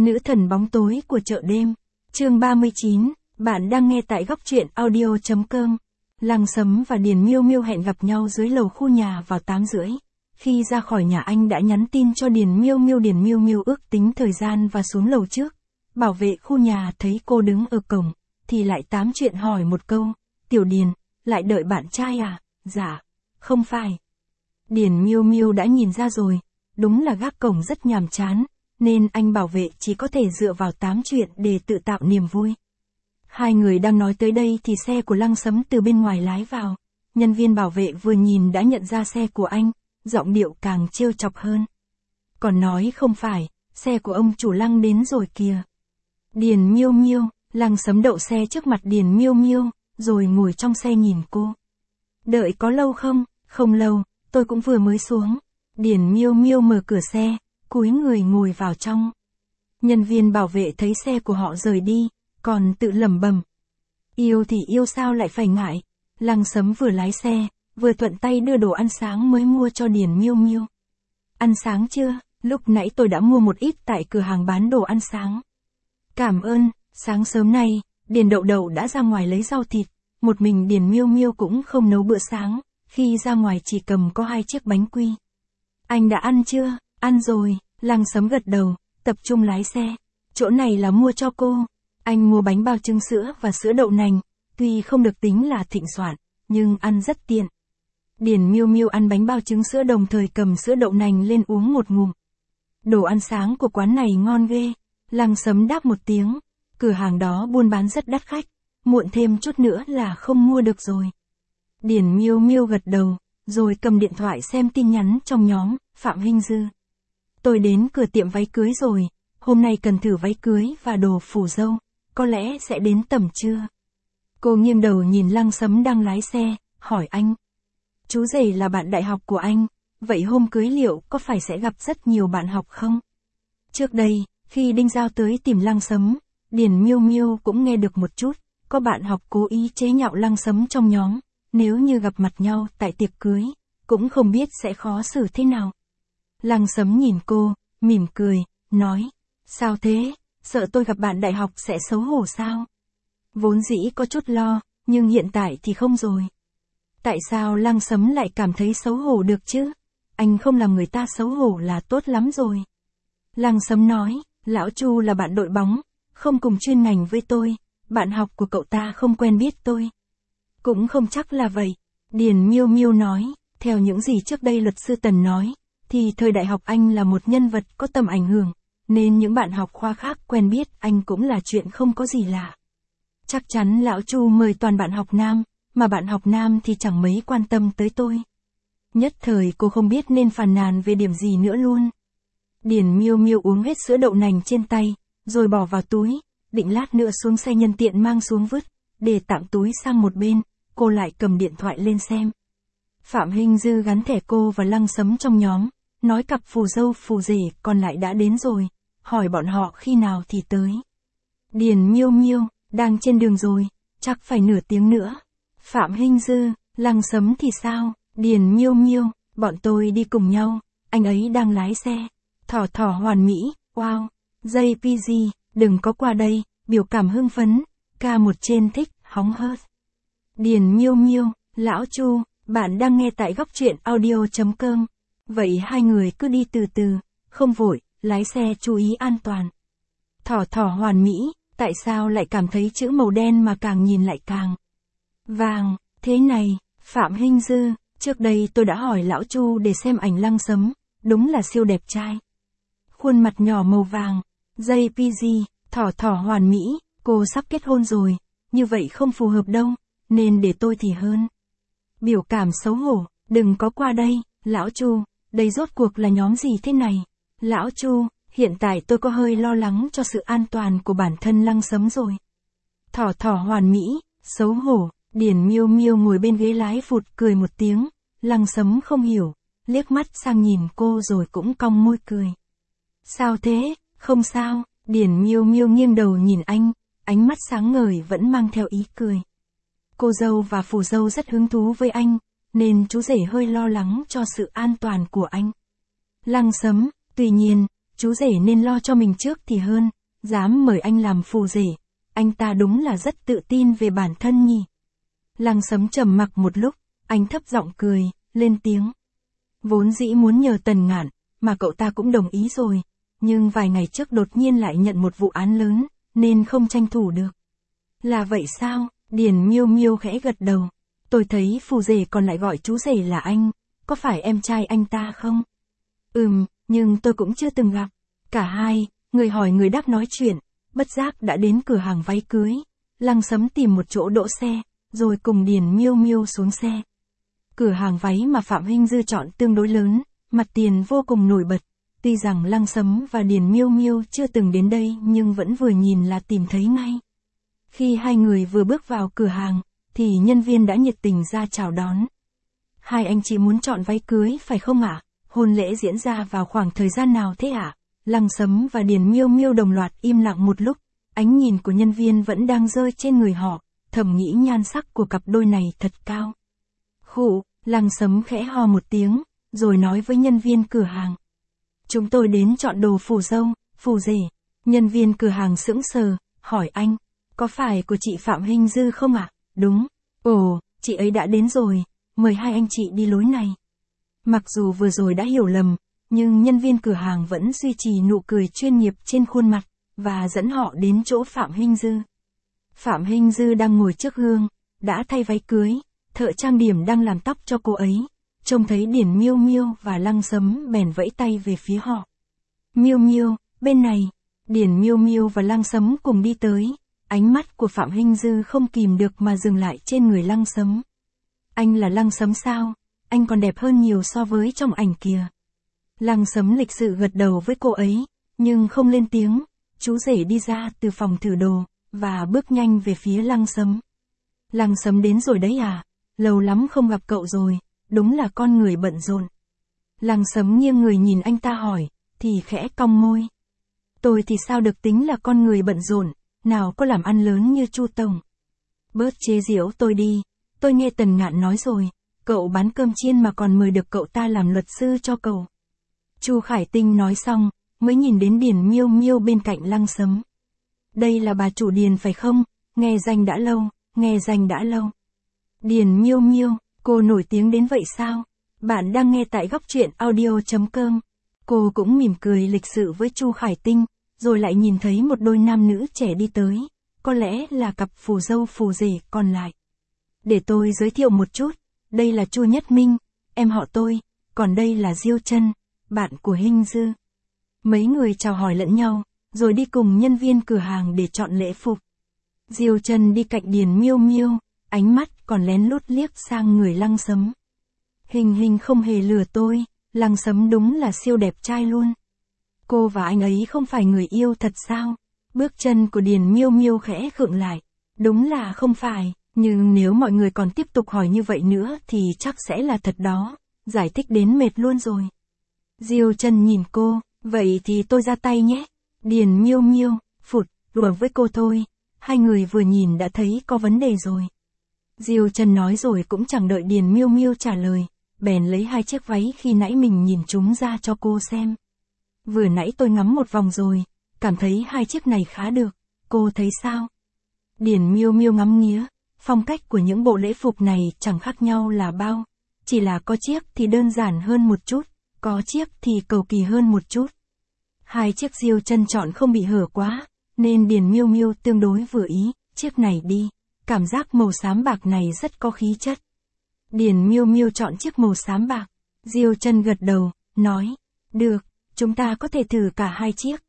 Nữ thần bóng tối của chợ đêm. Chương 39, bạn đang nghe tại góc truyện audio.com. Lăng Sấm và Điền Miêu Miêu hẹn gặp nhau dưới lầu khu nhà vào 8:30. Khi ra khỏi nhà anh đã nhắn tin cho Điền Miêu Miêu ước tính thời gian và xuống lầu trước. Bảo vệ khu nhà thấy cô đứng ở cổng, thì lại tám chuyện hỏi một câu, Tiểu Điền, lại đợi bạn trai à? Dạ, không phải. Điền Miêu Miêu đã nhìn ra rồi, đúng là gác cổng rất nhàm chán, nên anh bảo vệ chỉ có thể dựa vào tám chuyện để tự tạo niềm vui. Hai người đang nói tới đây thì xe của Lăng Sấm từ bên ngoài lái vào. Nhân viên bảo vệ vừa nhìn đã nhận ra xe của anh, giọng điệu càng trêu chọc hơn. Còn nói không phải, xe của ông chủ Lăng đến rồi kìa. Điền Miêu Miêu, Lăng Sấm đậu xe trước mặt Điền Miêu Miêu, rồi ngồi trong xe nhìn cô. Đợi có lâu không? Không lâu, tôi cũng vừa mới xuống. Điền Miêu Miêu mở cửa xe, cúi người ngồi vào trong. Nhân viên bảo vệ thấy xe của họ rời đi, còn tự lẩm bẩm. Yêu thì yêu sao lại phải ngại. Lăng Sấm vừa lái xe, vừa thuận tay đưa đồ ăn sáng mới mua cho Điền Miêu Miêu. Ăn sáng chưa? Lúc nãy tôi đã mua một ít tại cửa hàng bán đồ ăn sáng. Cảm ơn. Sáng sớm nay, Điền Đậu Đậu đã ra ngoài lấy rau thịt. Một mình Điền Miêu Miêu cũng không nấu bữa sáng, khi ra ngoài chỉ cầm có 2 chiếc bánh quy. Anh đã ăn chưa? Ăn rồi. Lăng Sấm gật đầu, tập trung lái xe. Chỗ này là mua cho cô. Anh mua bánh bao trứng sữa và sữa đậu nành, tuy không được tính là thịnh soạn, nhưng ăn rất tiện. Điền Miêu Miêu ăn bánh bao trứng sữa đồng thời cầm sữa đậu nành lên uống một ngụm. Đồ ăn sáng của quán này ngon ghê. Lăng Sấm đáp một tiếng, cửa hàng đó buôn bán rất đắt khách, muộn thêm chút nữa là không mua được rồi. Điền Miêu Miêu gật đầu, rồi cầm điện thoại xem tin nhắn trong nhóm, Phạm Hinh Dư. Tôi đến cửa tiệm váy cưới rồi, hôm nay cần thử váy cưới và đồ phủ dâu, có lẽ sẽ đến tầm trưa. Cô nghiêng đầu nhìn Lăng Sấm đang lái xe, hỏi anh. Chú rể là bạn đại học của anh, vậy hôm cưới liệu có phải sẽ gặp rất nhiều bạn học không? Trước đây, khi Đinh Giao tới tìm Lăng Sấm, Điền Miêu Miêu cũng nghe được một chút, có bạn học cố ý chế nhạo Lăng Sấm trong nhóm, nếu như gặp mặt nhau tại tiệc cưới, cũng không biết sẽ khó xử thế nào. Lăng Sấm nhìn cô, mỉm cười, nói, sao thế, sợ tôi gặp bạn đại học sẽ xấu hổ sao? Vốn dĩ có chút lo, nhưng hiện tại thì không rồi. Tại sao Lăng Sấm lại cảm thấy xấu hổ được chứ? Anh không làm người ta xấu hổ là tốt lắm rồi. Lăng Sấm nói, Lão Chu là bạn đội bóng, không cùng chuyên ngành với tôi, bạn học của cậu ta không quen biết tôi. Cũng không chắc là vậy. Điền Miêu Miêu nói, theo những gì trước đây luật sư Tần nói, thì thời đại học anh là một nhân vật có tầm ảnh hưởng, nên những bạn học khoa khác quen biết anh cũng là chuyện không có gì lạ. Chắc chắn Lão Chu mời toàn bạn học nam, mà bạn học nam thì chẳng mấy quan tâm tới tôi. Nhất thời cô không biết nên phàn nàn về điểm gì nữa luôn. Điền Miêu Miêu uống hết sữa đậu nành trên tay, rồi bỏ vào túi, định lát nữa xuống xe nhân tiện mang xuống vứt, để tặng túi sang một bên, cô lại cầm điện thoại lên xem. Phạm Hinh Dư gắn thẻ cô và Lăng Sấm trong nhóm, nói cặp phù dâu phù rể còn lại đã đến rồi, hỏi bọn họ khi nào thì tới. Điền Miêu Miêu, đang trên đường rồi, chắc phải nửa tiếng nữa. Phạm Hinh Dư, Lăng Sấm thì sao? Điền Miêu Miêu, bọn tôi đi cùng nhau, anh ấy đang lái xe. Thỏ hoàn mỹ, wow. JPG, đừng có qua đây, biểu cảm hưng phấn, K1 trên thích, hóng hớt. Điền Miêu Miêu, Lão Chu, bạn đang nghe tại góc truyện audio.com. Vậy hai người cứ đi từ từ, không vội, lái xe chú ý an toàn. Thỏ hoàn mỹ, tại sao lại cảm thấy chữ màu đen mà càng nhìn lại càng vàng, thế này? Phạm Hinh Dư, trước đây tôi đã hỏi Lão Chu để xem ảnh Lăng Sấm, đúng là siêu đẹp trai. Khuôn mặt nhỏ màu vàng, JPG, thỏ hoàn mỹ, cô sắp kết hôn rồi, như vậy không phù hợp đâu, nên để tôi thì hơn. Biểu cảm xấu hổ, đừng có qua đây, Lão Chu, đây rốt cuộc là nhóm gì thế này? Lão Chu, hiện tại tôi có hơi lo lắng cho sự an toàn của bản thân Lăng Sấm rồi. Thỏ hoàn mỹ, xấu hổ, Điền Miêu Miêu ngồi bên ghế lái phụt cười một tiếng, Lăng Sấm không hiểu, liếc mắt sang nhìn cô rồi cũng cong môi cười. Sao thế? Không sao. Điền Miêu Miêu nghiêng đầu nhìn anh, ánh mắt sáng ngời vẫn mang theo ý cười. Cô dâu và phù dâu rất hứng thú với anh, nên chú rể hơi lo lắng cho sự an toàn của anh. Lăng Sấm, tuy nhiên, Chú rể nên lo cho mình trước thì hơn, dám mời anh làm phù rể. Anh ta đúng là rất tự tin về bản thân nhỉ. Lăng Sấm trầm mặc một lúc, anh thấp giọng cười, lên tiếng. Vốn dĩ muốn nhờ Tần Ngạn, mà cậu ta cũng đồng ý rồi, nhưng vài ngày trước đột nhiên lại nhận một vụ án lớn, nên không tranh thủ được. Là vậy sao? Điền Miêu Miêu khẽ gật đầu. Tôi thấy phù rể còn lại gọi chú rể là anh, có phải em trai anh ta không? Nhưng tôi cũng chưa từng gặp. Cả hai, người hỏi người đáp nói chuyện, bất giác đã đến cửa hàng váy cưới. Lăng Sấm tìm một chỗ đỗ xe, rồi cùng Điền Miêu Miêu xuống xe. Cửa hàng váy mà Phạm Hinh Dư chọn tương đối lớn, mặt tiền vô cùng nổi bật. Tuy rằng Lăng Sấm và Điền Miêu Miêu chưa từng đến đây nhưng vẫn vừa nhìn là tìm thấy ngay. Khi hai người vừa bước vào cửa hàng, thì nhân viên đã nhiệt tình ra chào đón. Hai anh chị muốn chọn váy cưới phải không ạ? Hôn lễ diễn ra vào khoảng thời gian nào thế ạ? Lăng Sấm và Điền Miêu Miêu đồng loạt im lặng một lúc, ánh nhìn của nhân viên vẫn đang rơi trên người họ, thầm nghĩ nhan sắc của cặp đôi này thật cao. Khụ, Lăng Sấm khẽ ho một tiếng, rồi nói với nhân viên cửa hàng. Chúng tôi đến chọn đồ phù dâu, phù rể. Nhân viên cửa hàng sững sờ, hỏi anh, có phải của chị Phạm Hinh Dư không ạ? Đúng. Ồ, chị ấy đã đến rồi, mời hai anh chị đi lối này. Mặc dù vừa rồi đã hiểu lầm, nhưng nhân viên cửa hàng vẫn duy trì nụ cười chuyên nghiệp trên khuôn mặt, và dẫn họ đến chỗ Phạm Hinh Dư. Phạm Hinh Dư đang ngồi trước gương, đã thay váy cưới, thợ trang điểm đang làm tóc cho cô ấy. Trông thấy Điền Miêu Miêu và Lăng Sấm bèn vẫy tay về phía họ. Miêu Miêu, bên này. Điền Miêu Miêu và Lăng Sấm cùng đi tới. Ánh mắt của Phạm Hinh Dư không kìm được mà dừng lại trên người Lăng Sấm. Anh là Lăng Sấm sao? Anh còn đẹp hơn nhiều so với trong ảnh kìa. Lăng Sấm lịch sự gật đầu với cô ấy, nhưng không lên tiếng. Chú rể đi ra từ phòng thử đồ, và bước nhanh về phía Lăng Sấm. Lăng Sấm đến rồi đấy à? Lâu lắm không gặp cậu rồi, đúng là con người bận rộn. Lăng Sấm nghiêng người nhìn anh ta hỏi, thì khẽ cong môi. Tôi thì sao được tính là con người bận rộn, nào có làm ăn lớn như Chu Tổng. Bớt chế giễu tôi đi, tôi nghe Tần Ngạn nói rồi, cậu bán cơm chiên mà còn mời được cậu ta làm luật sư cho cậu. Chu Khải Tinh nói xong, mới nhìn đến Điền Miêu Miêu bên cạnh Lăng Sấm. Đây là bà chủ Điền phải không? Nghe danh đã lâu, nghe danh đã lâu. Điền Miêu Miêu, cô nổi tiếng đến vậy sao? Bạn đang nghe tại góc truyện audio.com. Cô cũng mỉm cười lịch sự với Chu Khải Tinh, rồi lại nhìn thấy một đôi nam nữ trẻ đi tới, có lẽ là cặp phù dâu phù rể còn lại. Để tôi giới thiệu một chút, đây là Chu Nhất Minh, em họ tôi, còn đây là Diêu Trân, bạn của Hinh Dư. Mấy người chào hỏi lẫn nhau, rồi đi cùng nhân viên cửa hàng để chọn lễ phục. Diêu Trân đi cạnh Điền Miêu Miêu, ánh mắt còn lén lút liếc sang người Lăng Sấm. Hình không hề lừa tôi, Lăng Sấm đúng là siêu đẹp trai luôn. Cô và anh ấy không phải người yêu thật sao? Bước chân của Điền Miêu Miêu khẽ khựng lại. Đúng là không phải, nhưng nếu mọi người còn tiếp tục hỏi như vậy nữa thì chắc sẽ là thật đó. Giải thích đến mệt luôn rồi. Diêu Trân nhìn cô, vậy thì tôi ra tay nhé. Điền Miêu Miêu, phụt, đùa với cô thôi. Hai người vừa nhìn đã thấy có vấn đề rồi. Diêu Trân nói rồi cũng chẳng đợi Điền Miêu Miêu trả lời, bèn lấy hai chiếc váy khi nãy mình nhìn chúng ra cho cô xem. Vừa nãy tôi ngắm một vòng rồi, cảm thấy hai chiếc này khá được, cô thấy sao? Điền Miêu Miêu ngắm nghía, phong cách của những bộ lễ phục này chẳng khác nhau là bao, chỉ là có chiếc thì đơn giản hơn một chút, có chiếc thì cầu kỳ hơn một chút. Hai chiếc Diêu Trân chọn không bị hở quá, nên Điền Miêu Miêu tương đối vừa ý, chiếc này đi, cảm giác màu xám bạc này rất có khí chất. Điền Miêu Miêu chọn chiếc màu xám bạc, Diêu Trân gật đầu, nói, được, chúng ta có thể thử cả hai chiếc.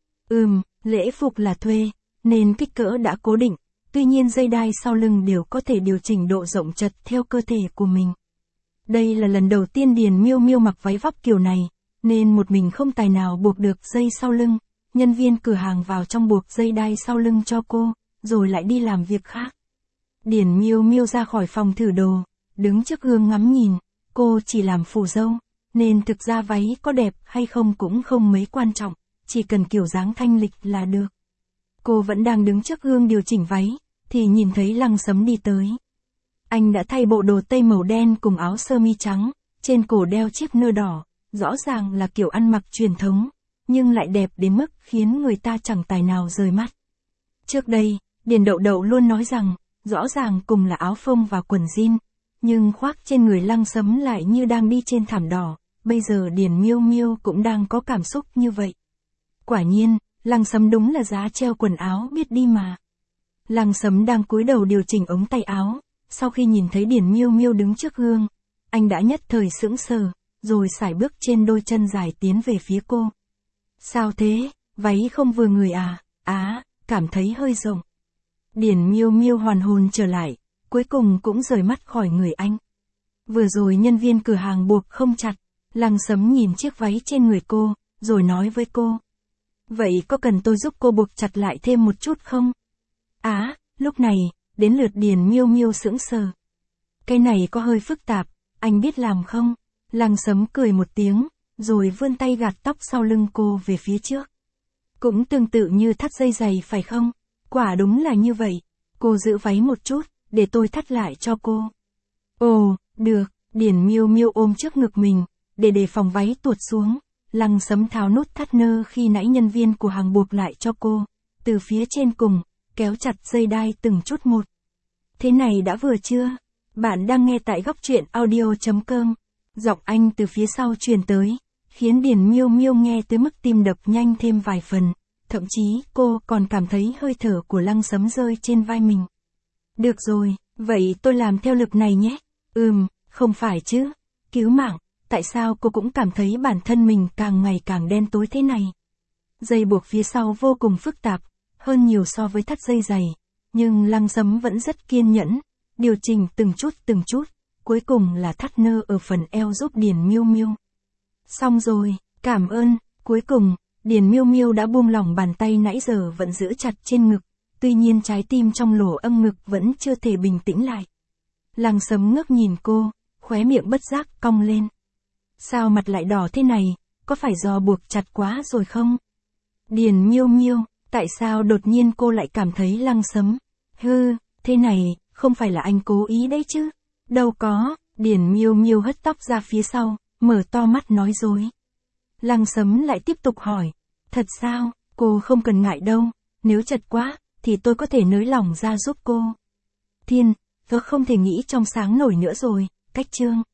Lễ phục là thuê, nên kích cỡ đã cố định, tuy nhiên dây đai sau lưng đều có thể điều chỉnh độ rộng chật theo cơ thể của mình. Đây là lần đầu tiên Điền Miêu Miêu mặc váy vóc kiểu này, nên một mình không tài nào buộc được dây sau lưng. Nhân viên cửa hàng vào trong buộc dây đai sau lưng cho cô, rồi lại đi làm việc khác. Điền Miêu Miêu ra khỏi phòng thử đồ, đứng trước gương ngắm nhìn, cô chỉ làm phù dâu, nên thực ra váy có đẹp hay không cũng không mấy quan trọng, chỉ cần kiểu dáng thanh lịch là được. Cô vẫn đang đứng trước gương điều chỉnh váy, thì nhìn thấy Lăng Sấm đi tới. Anh đã thay bộ đồ tây màu đen cùng áo sơ mi trắng, trên cổ đeo chiếc nơ đỏ, rõ ràng là kiểu ăn mặc truyền thống. nhưng lại đẹp đến mức khiến người ta chẳng tài nào rời mắt. Trước đây, Điền Đậu Đậu luôn nói rằng, rõ ràng cùng là áo phông và quần jean, nhưng khoác trên người Lăng Sấm lại như đang đi trên thảm đỏ, bây giờ Điền Miêu Miêu cũng đang có cảm xúc như vậy. Quả nhiên, Lăng Sấm đúng là giá treo quần áo biết đi mà. Lăng Sấm đang cúi đầu điều chỉnh ống tay áo, sau khi nhìn thấy Điền Miêu Miêu đứng trước gương, anh đã nhất thời sững sờ, rồi sải bước trên đôi chân dài tiến về phía cô. Sao thế, váy không vừa người à, cảm thấy hơi rộng. Điền Miêu Miêu hoàn hồn trở lại, cuối cùng cũng rời mắt khỏi người anh. Vừa rồi nhân viên cửa hàng buộc không chặt, Lăng Sấm nhìn chiếc váy trên người cô, rồi nói với cô. Vậy có cần tôi giúp cô buộc chặt lại thêm một chút không? Lúc này, đến lượt Điền Miêu Miêu sững sờ. Cái này có hơi phức tạp, anh biết làm không? Lăng Sấm cười một tiếng, rồi vươn tay gạt tóc sau lưng cô về phía trước. Cũng tương tự như thắt dây giày phải không? Quả đúng là như vậy. Cô giữ váy một chút, để tôi thắt lại cho cô. Ồ, được, Điền Miêu Miêu ôm trước ngực mình, để đề phòng váy tuột xuống. Lăng Sấm tháo nút thắt nơ khi nãy nhân viên của hàng buộc lại cho cô, từ phía trên cùng, kéo chặt dây đai từng chút một. Thế này đã vừa chưa? Bạn đang nghe tại góc truyện audio.com. Giọng anh từ phía sau truyền tới, khiến Điền Miêu Miêu nghe tới mức tim đập nhanh thêm vài phần, thậm chí cô còn cảm thấy hơi thở của Lăng Sấm rơi trên vai mình. Được rồi, vậy tôi làm theo lực này nhé. Không phải chứ. Cứu mạng, tại sao cô cũng cảm thấy bản thân mình càng ngày càng đen tối thế này? Dây buộc phía sau vô cùng phức tạp, hơn nhiều so với thắt dây giày, nhưng Lăng Sấm vẫn rất kiên nhẫn, điều chỉnh từng chút, cuối cùng là thắt nơ ở phần eo giúp Điền Miêu Miêu. Xong rồi, cảm ơn. Cuối cùng, Điền Miêu Miêu đã buông lỏng bàn tay nãy giờ vẫn giữ chặt trên ngực, tuy nhiên trái tim trong lỗ âm ngực vẫn chưa thể bình tĩnh lại. Lăng Sấm ngước nhìn cô, khóe miệng bất giác cong lên. Sao mặt lại đỏ thế này, có phải do buộc chặt quá rồi không? Điền Miêu Miêu, tại sao đột nhiên cô lại cảm thấy Lăng Sấm? Thế này, không phải là anh cố ý đấy chứ? Đâu có, Điền Miêu Miêu hất tóc ra phía sau, mở to mắt nói dối. Lăng Sấm lại tiếp tục hỏi, thật sao, cô không cần ngại đâu, nếu chật quá, thì tôi có thể nới lỏng ra giúp cô. Thiên, tớ không thể nghĩ trong sáng nổi nữa rồi, cách chương.